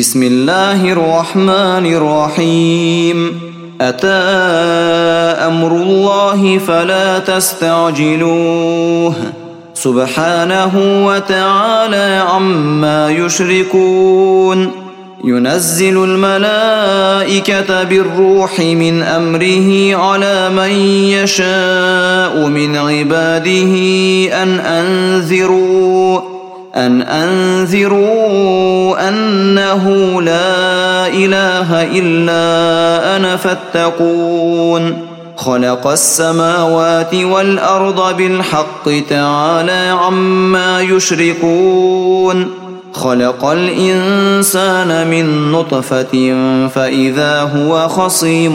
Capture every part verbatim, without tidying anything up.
بسم الله الرحمن الرحيم أتى أمر الله فلا تستعجلوه سبحانه وتعالى عما يشركون ينزل الملائكة بالروح من أمره على من يشاء من عباده أن أنذروا أن أنذروا أنه لا إله إلا أنا فاتقون خلق السماوات والأرض بالحق تعالى عما يشركون خلق الإنسان من نطفة فإذا هو خصيم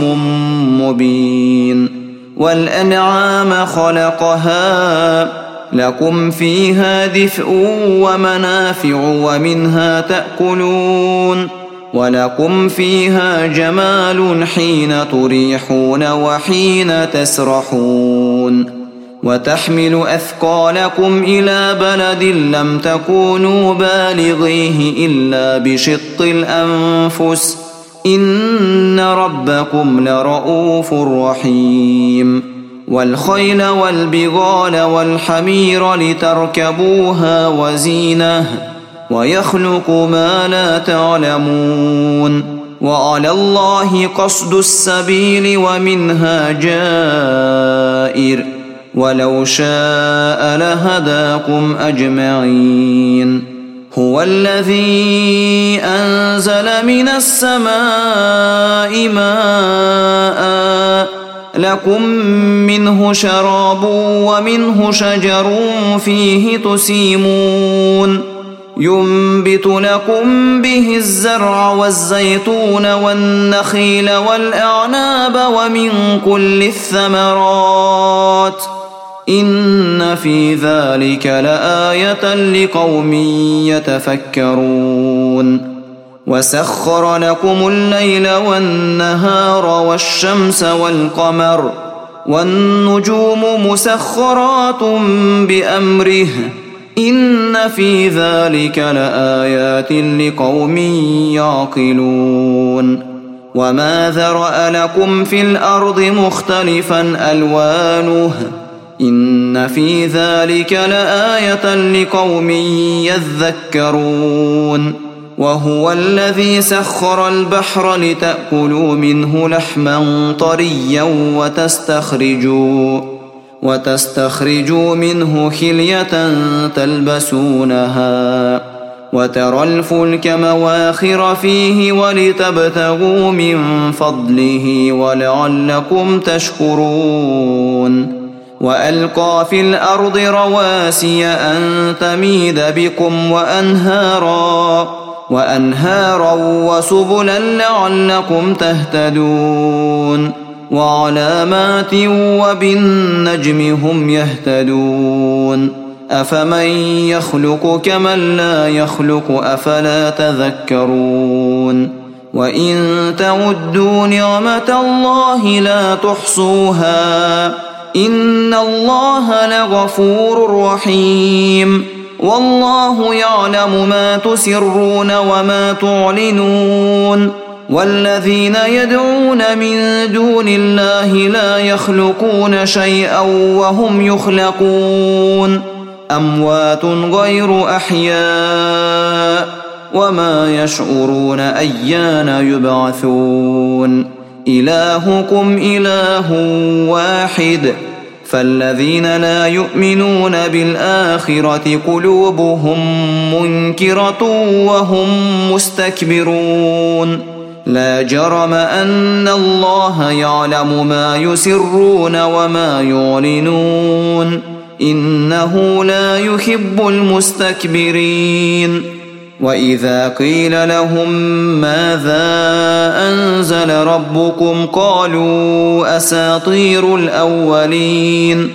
مبين والأنعام خلقها لكم فيها دفء ومنافع ومنها تأكلون ولكم فيها جمال حين تريحون وحين تسرحون وتحمل أثقالكم إلى بلد لم تكونوا بالغيه إلا بشق الأنفس إن ربكم لرؤوف رحيم والخيل والبغال والحمير لتركبوها وزينة ويخلق ما لا تعلمون وعلى الله قصد السبيل ومنها جائر ولو شاء لهداكم أجمعين هو الذي أنزل من السماء ماء لكم منه شراب ومنه شجر فيه تسيمون ينبت لكم به الزرع والزيتون والنخيل والأعناب ومن كل الثمرات إن في ذلك لآية لقوم يتفكرون وسخر لكم الليل والنهار والشمس والقمر والنجوم مسخرات بأمره إن في ذلك لآيات لقوم يعقلون وما ذرأ لكم في الأرض مختلفا ألوانه إن في ذلك لآية لقوم يذكرون وهو الذي سخر البحر لتأكلوا منه لحما طريا وتستخرجوا وتستخرجوا منه حلية تلبسونها وترى الفلك مواخر فيه ولتبتغوا من فضله ولعلكم تشكرون وألقى في الأرض رواسي أن تميد بكم وأنهارا وأنهارا وسبلا لعلكم تهتدون وعلامات وبالنجم هم يهتدون أفمن يخلق كمن لا يخلق أفلا تذكرون وإن تعدوا نعمة الله لا تحصوها إن الله لغفور رحيم والله يعلم ما تسرون وما تعلنون والذين يدعون من دون الله لا يخلقون شيئا وهم يخلقون أموات غير أحياء وما يشعرون أيان يبعثون إلهكم إله واحد فالذين لا يؤمنون بالآخرة قلوبهم منكرة وهم مستكبرون لا جرم أن الله يعلم ما يسرون وما يعلنون إنه لا يحب المستكبرين وإذا قيل لهم ماذا أنزل ربكم قالوا أساطير الأولين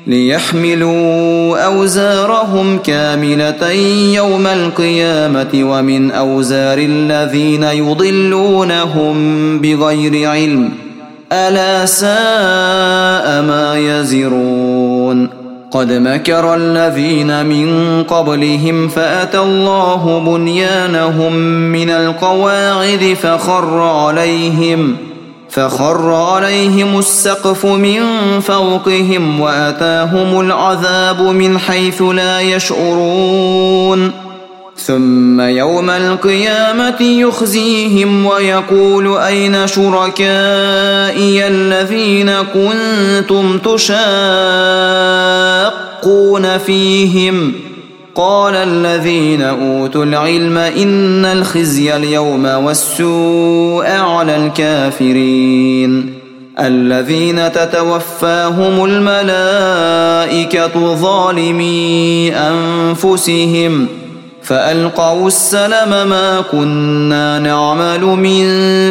ليحملوا أوزارهم كاملة يوم القيامة ومن أوزار الذين يضلونهم بغير علم ألا ساء ما يزرون قد مكر الذين من قبلهم فأتى الله بنيانهم من القواعد فخر عليهم فخر عليهم السقف من فوقهم وأتاهم العذاب من حيث لا يشعرون ثم يوم القيامة يخزيهم ويقول أين شركائي الذين كنتم تشاقون فيهم قال الذين أوتوا العلم إن الخزي اليوم والسوء على الكافرين الذين تتوفاهم الملائكة ظالمي أنفسهم فألقوا السلم ما كنا نعمل من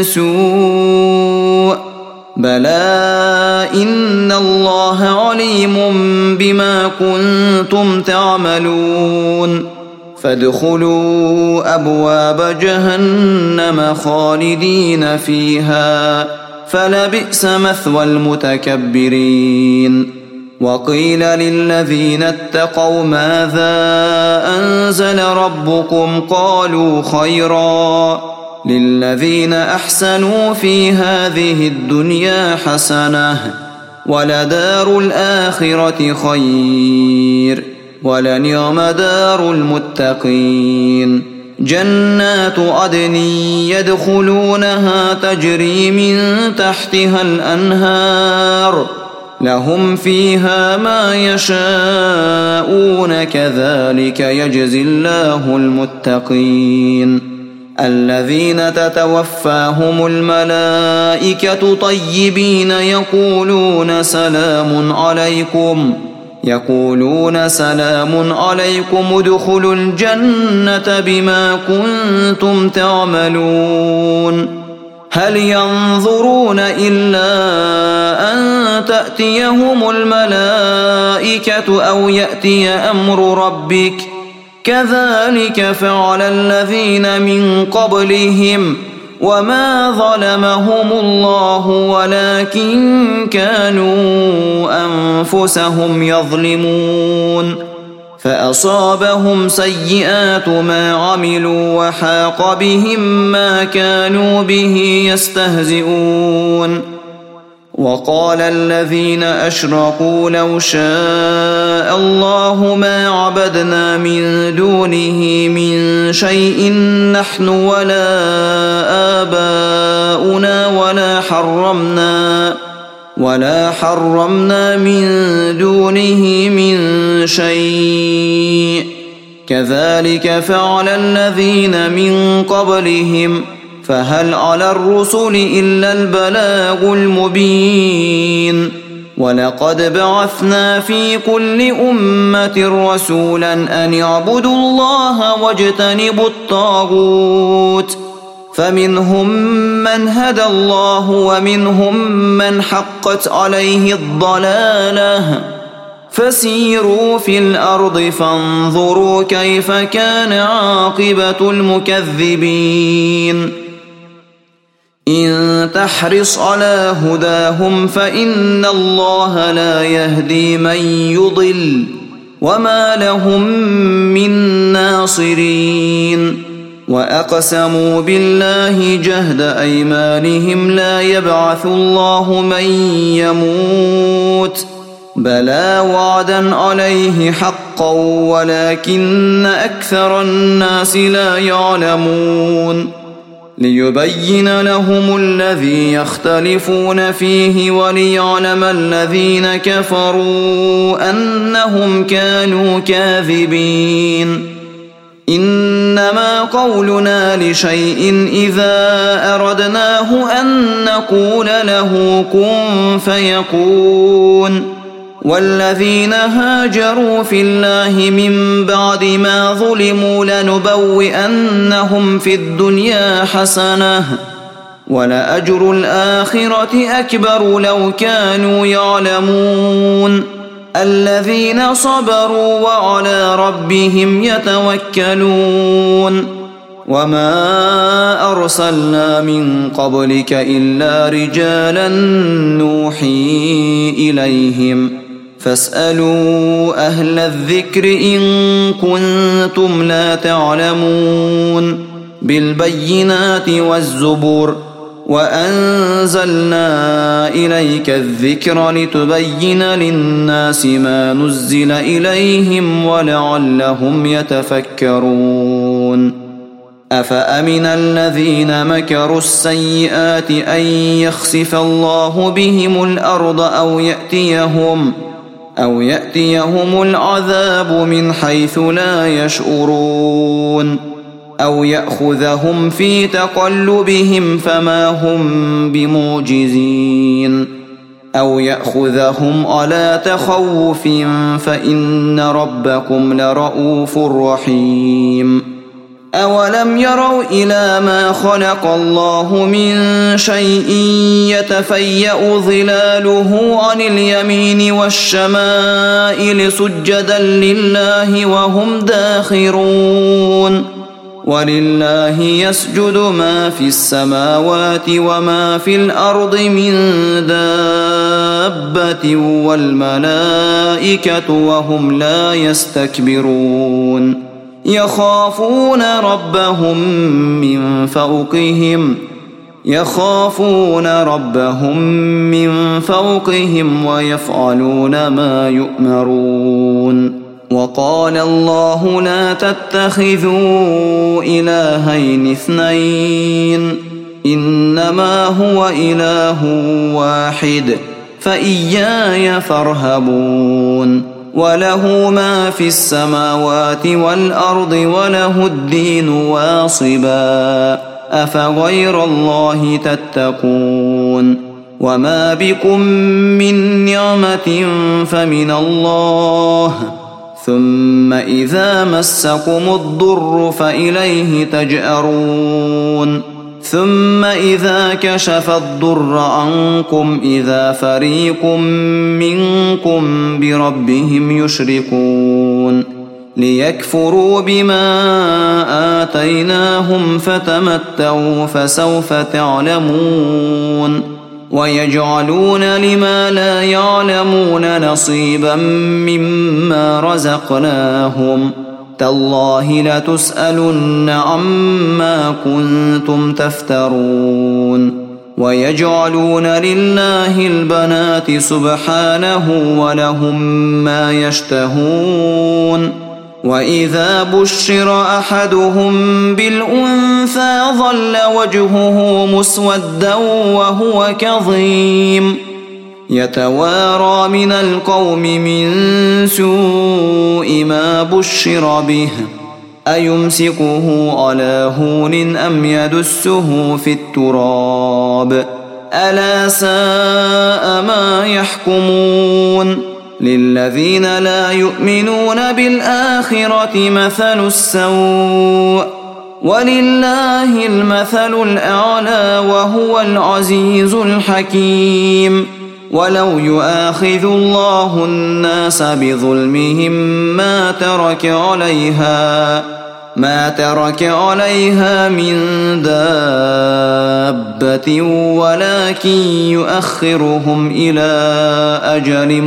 سوء بلى إن الله عليم بما كنتم تعملون فادخلوا أبواب جهنم خالدين فيها فلبئس مثوى المتكبرين وقيل للذين اتقوا ماذا أنزل ربكم قالوا خيرا للذين أحسنوا في هذه الدنيا حسنة ولدار الآخرة خير ولنعم دار المتقين جنات عدن يدخلونها تجري من تحتها الأنهار لهم فيها ما يشاءون كذلك يجزي الله المتقين الذين تتوفاهم الملائكة طيبين يقولون سلام عليكم يقولون سلام عليكم ادخلوا الجنة بما كنتم تعملون هل ينظرون إلا أن تأتيهم الملائكة أو يأتي أمر ربك كذلك فعل الذين من قبلهم وما ظلمهم الله ولكن كانوا أنفسهم يظلمون فأصابهم سيئات ما عملوا وحاق بهم ما كانوا به يستهزئون وقال الذين أشركوا لو شاء الله ما عبدنا من دونه من شيء نحن ولا آباؤنا ولا حرمنا ولا حرمنا من دونه من شيء كذلك فعل الذين من قبلهم فهل على الرسل إلا البلاغ المبين ولقد بعثنا في كل أمة رسولا أن اعبدوا الله واجتنبوا الطاغوت فمنهم من هدى الله ومنهم من حقت عليه الضلالة فسيروا في الأرض فانظروا كيف كان عاقبة المكذبين إن تحرص على هداهم فإن الله لا يهدي من يضل وما لهم من ناصرين وأقسموا بالله جهد أيمانهم لا يبعث الله من يموت بلى وعدا عليه حقا ولكن أكثر الناس لا يعلمون ليبين لهم الذي يختلفون فيه وليعلم الذين كفروا أنهم كانوا كاذبين إنما قولنا لشيء إذا أردناه أن نقول له كن فيكون والذين هاجروا في الله من بعد ما ظلموا لنبوئنهم في الدنيا حسنة ولأجر الآخرة أكبر لو كانوا يعلمون الذين صبروا وعلى ربهم يتوكلون وما أرسلنا من قبلك إلا رجالا نوحي إليهم فاسألوا أهل الذكر إن كنتم لا تعلمون بالبينات والزبر وأنزلنا إليك الذكر لتبين للناس ما نزل إليهم ولعلهم يتفكرون أفأمن الذين مكروا السيئات أن يخسف الله بهم الأرض أو يأتيهم أو يأتيهم العذاب من حيث لا يشعرون أو يأخذهم في تقلبهم فما هم بمعجزين أو يأخذهم على تخوف فإن ربكم لرؤوف رحيم أولم يروا إلى ما خلق الله من شيء يتفيأ ظلاله عن اليمين والشمائل سجدا لله وهم داخرون ولله يسجد ما في السماوات وما في الأرض من دابة والملائكة وهم لا يستكبرون يخافون ربهم من فوقهم يخافون ربهم من فوقهم ويفعلون ما يؤمرون وقال الله لا تتخذوا إلهين اثنين إنما هو إله واحد فإياي فارهبون وله ما في السماوات والأرض وله الدين واصبا أفغير الله تتقون وما بكم من نعمة فمن الله ثم إذا مسكم الضر فإليه تجأرون ثم إذا كشف الضر عنكم إذا فريق منكم بربهم يشركون ليكفروا بما آتيناهم فتمتعوا فسوف تعلمون ويجعلون لما لا يعلمون نصيبا مما رزقناهم تالله لتسألن عما كنتم تفترون ويجعلون لله البنات سبحانه ولهم ما يشتهون وإذا بشر أحدهم بالأنثى ظل وجهه مسودا وهو كظيم يتوارى من القوم من سوء ما بشر به أيمسكه على هون أم يدسه في التراب ألا ساء ما يحكمون للذين لا يؤمنون بالآخرة مثل السوء ولله المثل الأعلى وهو العزيز الحكيم ولو يؤاخذ الله الناس بظلمهم ما ترك عليها ما ترك عليها من دابة ولكن يؤخرهم إلى أجل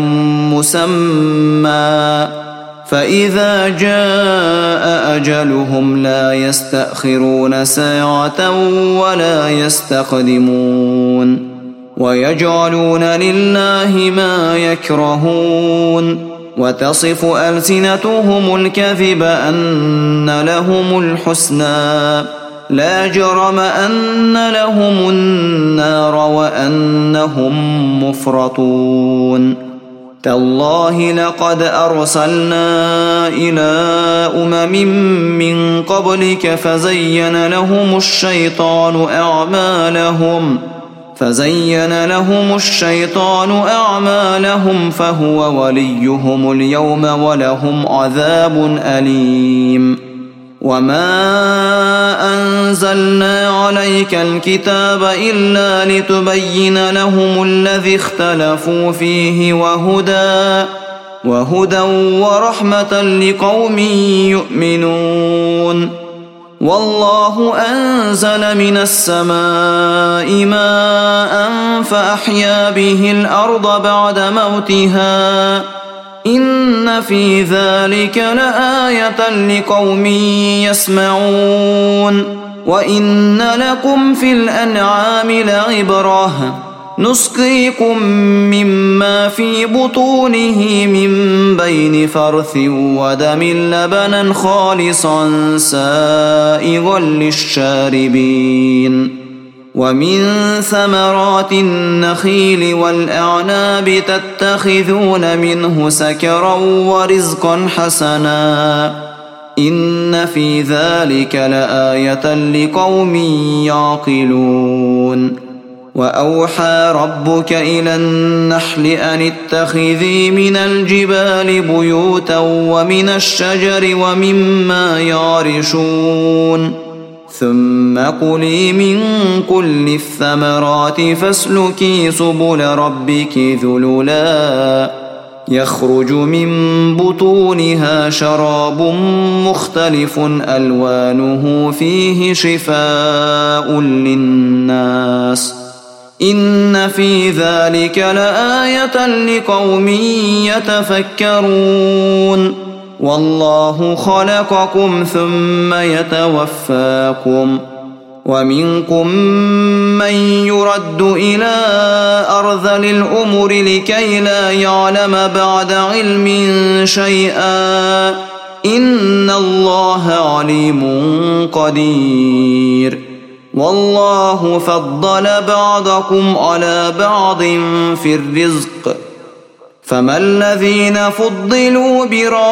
مسمى فإذا جاء أجلهم لا يستأخرون ساعة ولا يستقدمون ويجعلون لله ما يكرهون وتصف ألسنتهم الكذب أن لهم الحسنى لا جرم أن لهم النار وأنهم مفرطون تالله لقد أرسلنا إلى أمم من قبلك فزين لهم الشيطان أعمالهم فزين لهم الشيطان أعمالهم فهو وليهم اليوم ولهم عذاب أليم وما أنزلنا عليك الكتاب إلا لتبين لهم الذي اختلفوا فيه وهدى وهدى ورحمة لقوم يؤمنون والله أنزل من السماء ماء فأحيا به الأرض بعد موتها إن في ذلك لآية لقوم يسمعون وإن لكم في الأنعام لعبرة نسقيكم مما في بطونه من بين فرث ودم لبنا خالصا سائغا للشاربين ومن ثمرات النخيل والأعناب تتخذون منه سكرا ورزقا حسنا إن في ذلك لآية لقوم يعقلون وأوحى ربك إلى النحل أن اتخذي من الجبال بيوتا ومن الشجر ومما يعرشون ثم كلي من كل الثمرات فاسلكي سبل ربك ذللا يخرج من بطونها شراب مختلف ألوانه فيه شفاء للناس إن في ذلك لآية لقوم يتفكرون والله خلقكم ثم يتوفاكم ومنكم من يرد إلى أرذل الأمور لكي لا يعلم بعد علم شيئا إن الله عليم قدير والله فضل بعضكم على بعض في الرزق فما الذين فضلوا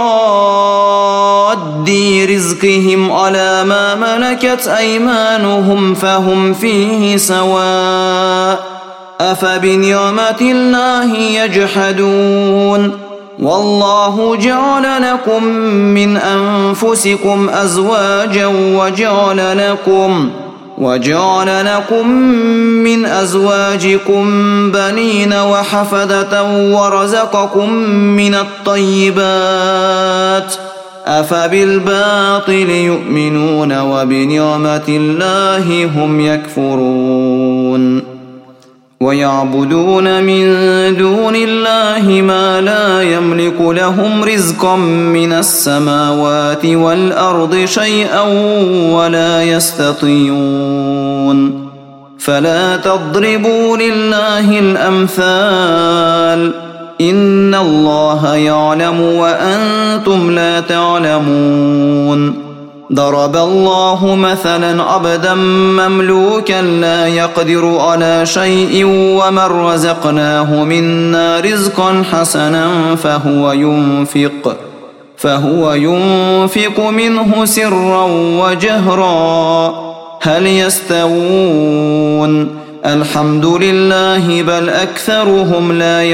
براد رزقهم على ما ملكت أيمانهم فهم فيه سواء أفبنعمة الله يجحدون والله جعل لكم من أنفسكم أزواجا وجعل لكم وجعل لكم من أزواجكم بنين وحفدة ورزقكم من الطيبات أفبالباطل يؤمنون وبنعمة الله هم يكفرون ويعبدون من دون الله ما لا يملك لهم رزقا من السماوات والأرض شيئا ولا يستطيعون فلا تضربوا لله الأمثال إن الله يعلم وأنتم لا تعلمون ضرب الله مثلا عبدا مملوكا لا يقدر على شيء ومن رزقناه منا رزقا حسنا فهو ينفق فهو ينفق منه سرا وجهرا هل يستوون الحمد لله بل أكثرهم لا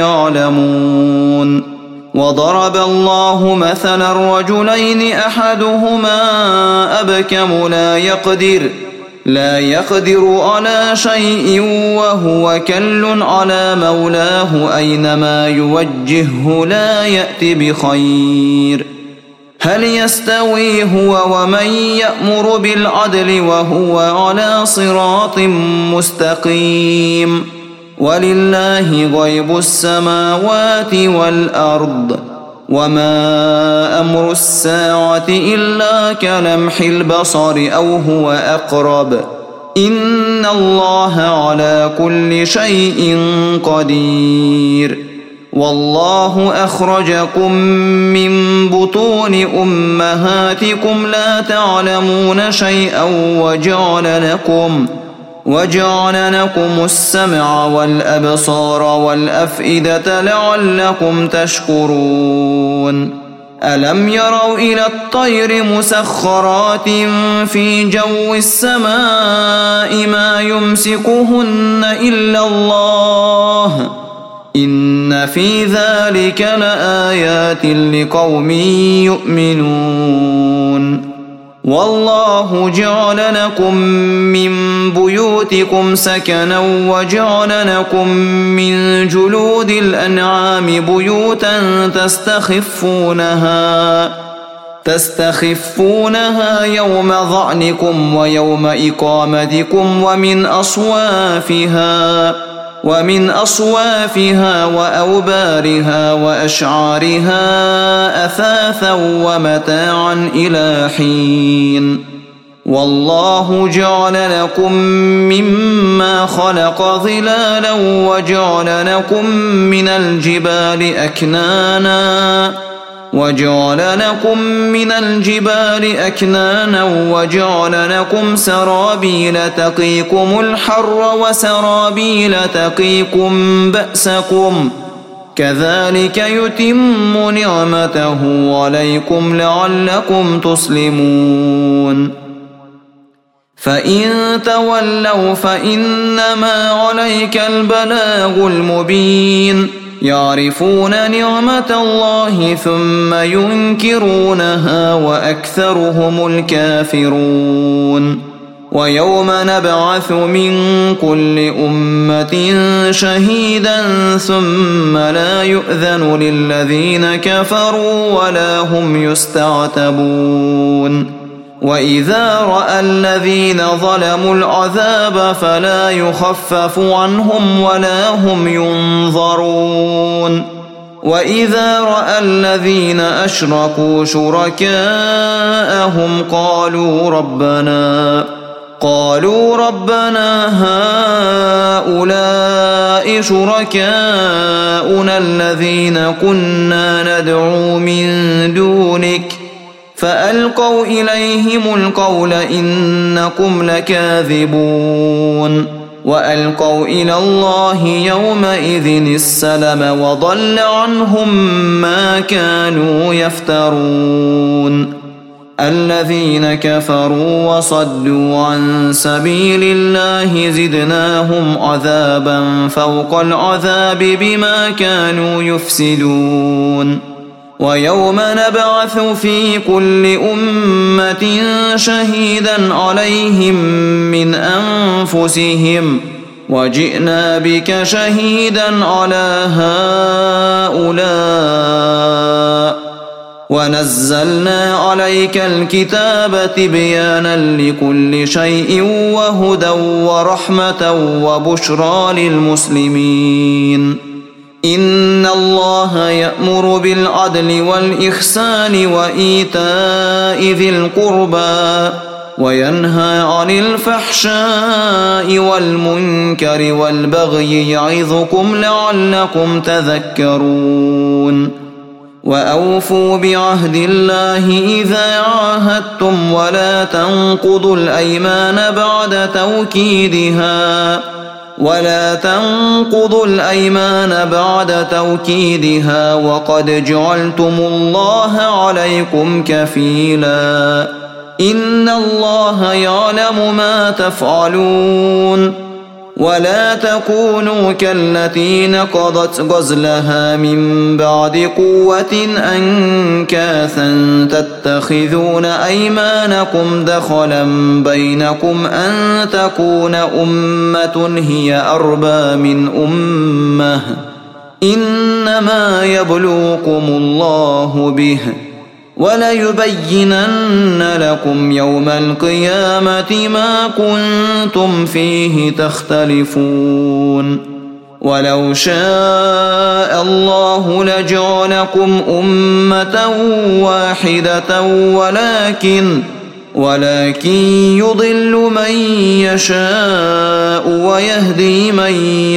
يعلمون وضرب الله مثلا رجلين أحدهما أبكم لا يقدر لا يقدر على شيء وهو كل على مولاه أينما يوجهه لا يأتي بخير هل يستوي هو ومن يأمر بالعدل وهو على صراط مستقيم ولله غيب السماوات والأرض وما أمر الساعة إلا كلمح البصر أو هو أقرب إن الله على كل شيء قدير والله أخرجكم من بطون أمهاتكم لا تعلمون شيئا وجعل لكم وجعل لكم السمع والأبصار والأفئدة لعلكم تشكرون ألم يروا إلى الطير مسخرات في جو السماء ما يمسكهن إلا الله إن في ذلك لآيات لقوم يؤمنون والله جعل لكم من بيوتكم سكنا وجعل لكم من جلود الأنعام بيوتا تستخفونها تستخفونها يوم ظعنكم ويوم إقامتكم ومن أصوافها ومن أصوافها وأوبارها وأشعارها أثاثا ومتاعا إلى حين. والله جعل لكم مما خلق ظلالا وجعل لكم من الجبال أكنانا وجعل لكم من الجبال أكنانا وجعل لكم سرابيل تقيكم الحر وسرابيل تقيكم بأسكم كذلك يتم نعمته عليكم لعلكم تسلمون. فإن تولوا فإنما عليك البلاغ المبين. يعرفون نعمة الله ثم ينكرونها وأكثرهم الكافرون. ويوم نبعث من كل أمة شهيدا ثم لا يؤذن للذين كفروا ولا هم يستعتبون. وإذا رأى الذين ظلموا العذاب فلا يخفف عنهم ولا هم ينظرون. وإذا رأى الذين أشركوا شركاءهم قالوا ربنا قالوا ربنا هؤلاء شركاؤنا الذين كنا ندعو من دونك فألقوا إليهم القول إنكم لكاذبون. وألقوا إلى الله يومئذ السلم وضل عنهم ما كانوا يفترون. الذين كفروا وصدوا عن سبيل الله زدناهم عذابا فوق العذاب بما كانوا يفسدون. ويوم نبعث في كل أمة شهيدا عليهم من أنفسهم وجئنا بك شهيدا على هؤلاء ونزلنا عليك الكتاب تبيانا لكل شيء وهدى ورحمة وبشرى للمسلمين. إن الله يأمر بالعدل والإحسان وإيتاء ذي القربى وينهى عن الفحشاء والمنكر والبغي يعظكم لعلكم تذكرون. وأوفوا بعهد الله إذا عاهدتم ولا تنقضوا الأيمان بعد توكيدها ولا تنقضوا الأيمان بعد توكيدها وقد جعلتم الله عليكم كفيلا إن الله يعلم ما تفعلون. ولا تكونوا كالتي نقضت غزلها من بعد قوة أنكاثا تتخذون أيمانكم دخلا بينكم أن تكون أمة هي أربى من أمة إنما يبلوكم الله به وليبينن لكم يوم القيامة ما كنتم فيه تختلفون. ولو شاء الله لجعلكم أمة واحدة ولكن ولكن يضل من يشاء ويهدي من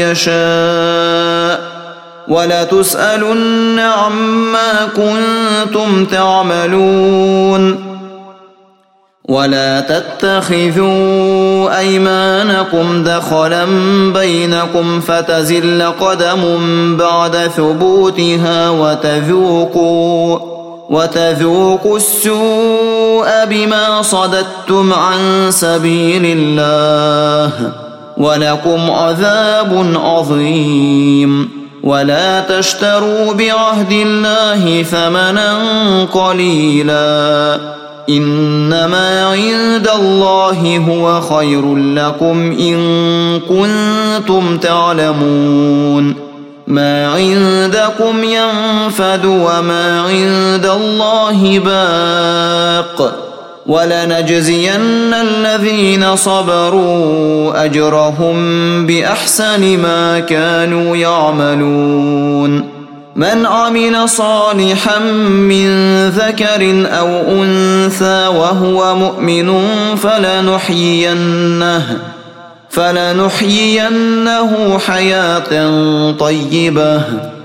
يشاء ولتسألن عما كنتم تعملون. ولا تتخذوا أيمانكم دخلا بينكم فتزل قدم بعد ثبوتها وتذوقوا وتذوقوا السوء بما صددتم عن سبيل الله ولكم عذاب عظيم. ولا تشتروا بعهد الله ثمنا قليلا إنما عند الله هو خير لكم إن كنتم تعلمون. ما عندكم ينفد وما عند الله باق ولنجزين الذين صبروا أجرهم بأحسن ما كانوا يعملون من عمل صالحا من ذكر أو أنثى وهو مؤمن فلنحيينه فلنحيينه حياة طيبة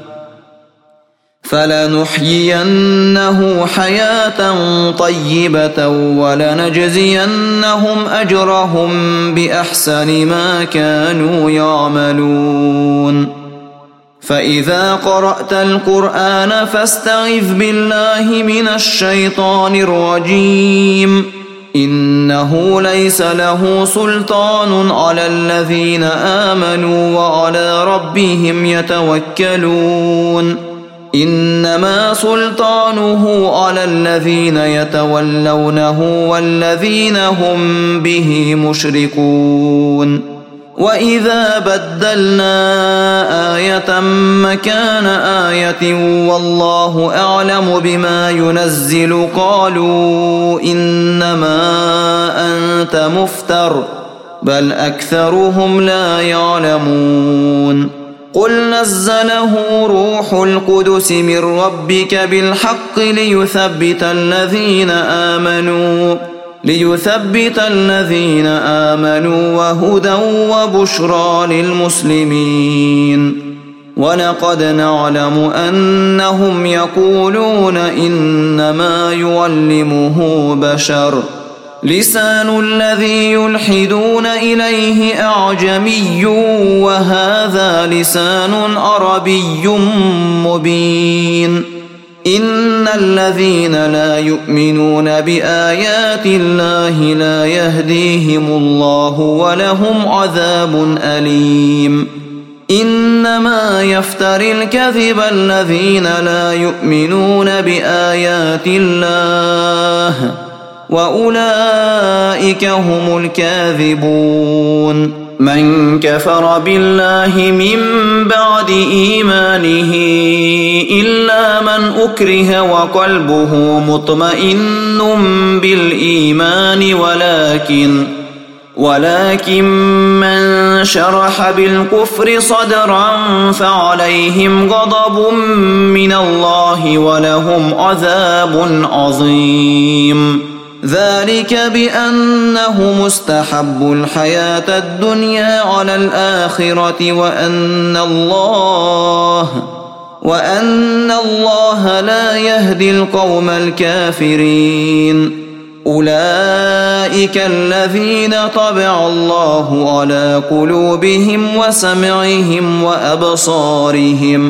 فلنحيينه حياة طيبة ولنجزينهم أجرهم بأحسن ما كانوا يعملون فإذا قرأت القرآن فاستعذ بالله من الشيطان الرجيم إنه ليس له سلطان على الذين آمنوا وعلى ربهم يتوكلون إنما سلطانه على الذين يتولونه والذين هم به مشركون وإذا بدلنا آية مكان آية والله أعلم بما ينزل قالوا إنما أنت مفتر بل أكثرهم لا يعلمون قل نزله روح القدس من ربك بالحق ليثبت الذين آمنوا ليثبت الذين آمنوا وهدى وبشرى للمسلمين ولقد نعلم أنهم يقولون إنما يعلمه بشر لسان الذي يلحدون إليه أعجمي وهذا لسان عربي مبين إن الذين لا يؤمنون بآيات الله لا يهديهم الله ولهم عذاب أليم إنما يفتري الكذب الذين لا يؤمنون بآيات الله وأولئك هم الكاذبون من كفر بالله من بعد إيمانه إلا من أكره وقلبه مطمئن بالإيمان ولكن ولكن من شرح بالكفر صدرا فعليهم غضب من الله ولهم عذاب عظيم ذلك بأنه مستحب الحياة الدنيا على الآخرة وأن الله وأن الله لا يهدي القوم الكافرين أولئك الذين طبع الله على قلوبهم وسمعهم وأبصارهم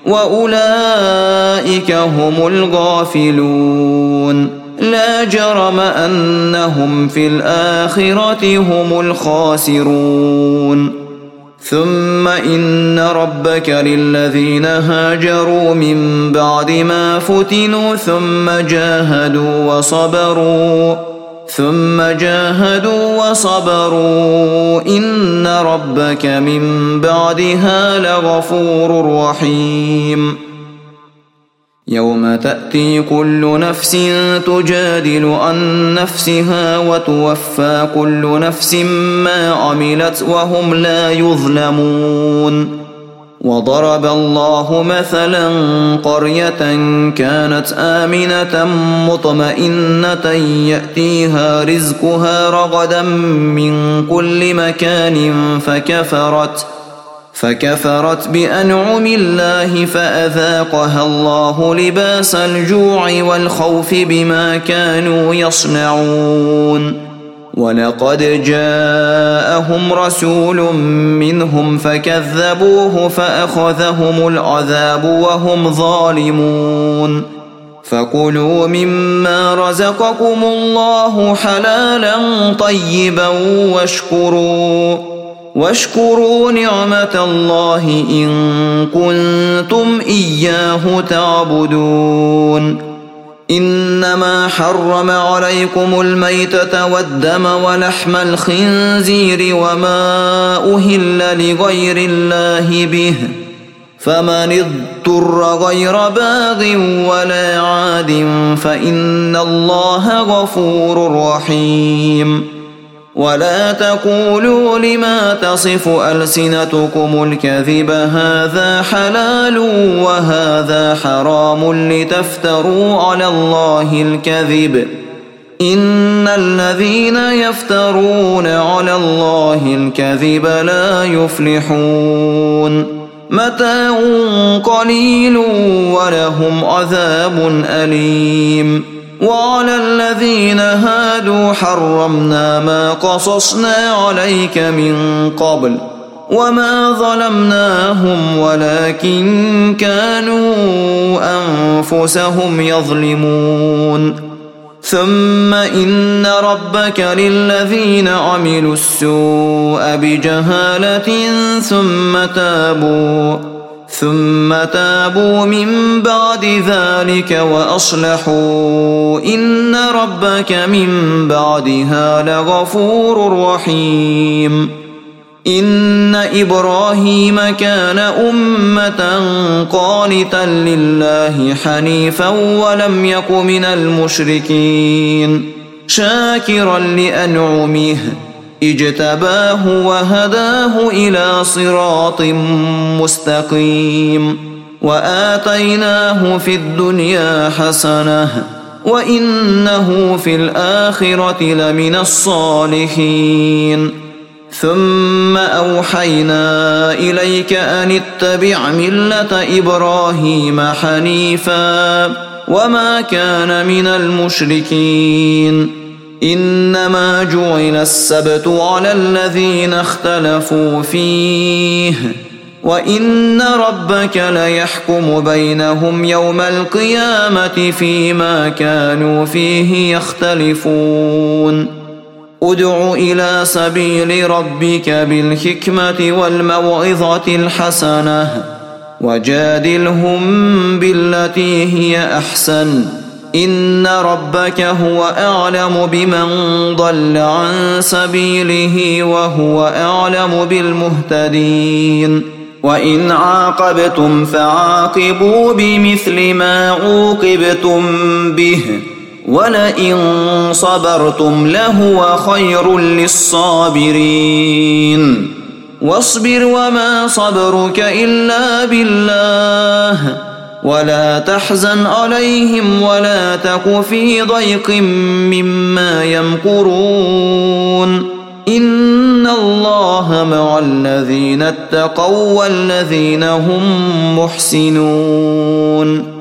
وأولئك هم الغافلون لا جرم أنهم في الآخرة هم الخاسرون ثم إن ربك للذين هاجروا من بعد ما فتنوا ثم جاهدوا وصبروا ثم جاهدوا وصبروا إن ربك من بعدها لغفور رحيم يوم تأتي كل نفس تجادل عن نفسها وتوفى كل نفس ما عملت وهم لا يظلمون وضرب الله مثلا قرية كانت آمنة مطمئنة يأتيها رزقها رغدا من كل مكان فكفرت فكفرت بأنعم الله فأذاقها الله لباس الجوع والخوف بما كانوا يصنعون ولقد جاءهم رسول منهم فكذبوه فأخذهم العذاب وهم ظالمون فكلوا مما رزقكم الله حلالا طيبا واشكروا واشكروا نعمة الله إن كنتم إياه تعبدون إنما حرم عليكم الميتة والدم ولحم الخنزير وما أهل لغير الله به فمن اضطر غير باغ ولا عاد فإن الله غفور رحيم. ولا تقولوا لما تصف ألسنتكم الكذب هذا حلال وهذا حرام لتفتروا على الله الكذب إن الذين يفترون على الله الكذب لا يفلحون. متاع قليل ولهم عذاب أليم. وعلى الذين هادوا حرمنا ما قصصنا عليك من قبل وما ظلمناهم ولكن كانوا أنفسهم يظلمون. ثم إن ربك للذين عملوا السوء بجهالة ثم تابوا ثم تابوا من بعد ذلك وأصلحوا إن ربك من بعدها لغفور رحيم. إن إبراهيم كان أمة قانتا لله حنيفا ولم يك من المشركين شاكرا لأنعمه اجتباه وهداه إلى صراط مستقيم. وآتيناه في الدنيا حسنة وإنه في الآخرة لمن الصالحين. ثم أوحينا إليك أن اتبع ملة إبراهيم حنيفا وما كان من المشركين. إنما جعل السبت على الذين اختلفوا فيه وإن ربك ليحكم بينهم يوم القيامة فيما كانوا فيه يختلفون. ادع إلى سبيل ربك بالحكمة والموعظة الحسنة وجادلهم بالتي هي أحسن إن ربك هو أعلم بمن ضل عن سبيله وهو أعلم بالمهتدين. وإن عاقبتم فعاقبوا بمثل ما عوقبتم به ولئن صبرتم لهو خير للصابرين. واصبر وما صبرك إلا بالله ولا تحزن عليهم ولا تك في ضيق مما يمكرون إن الله مع الذين اتقوا والذين هم محسنون.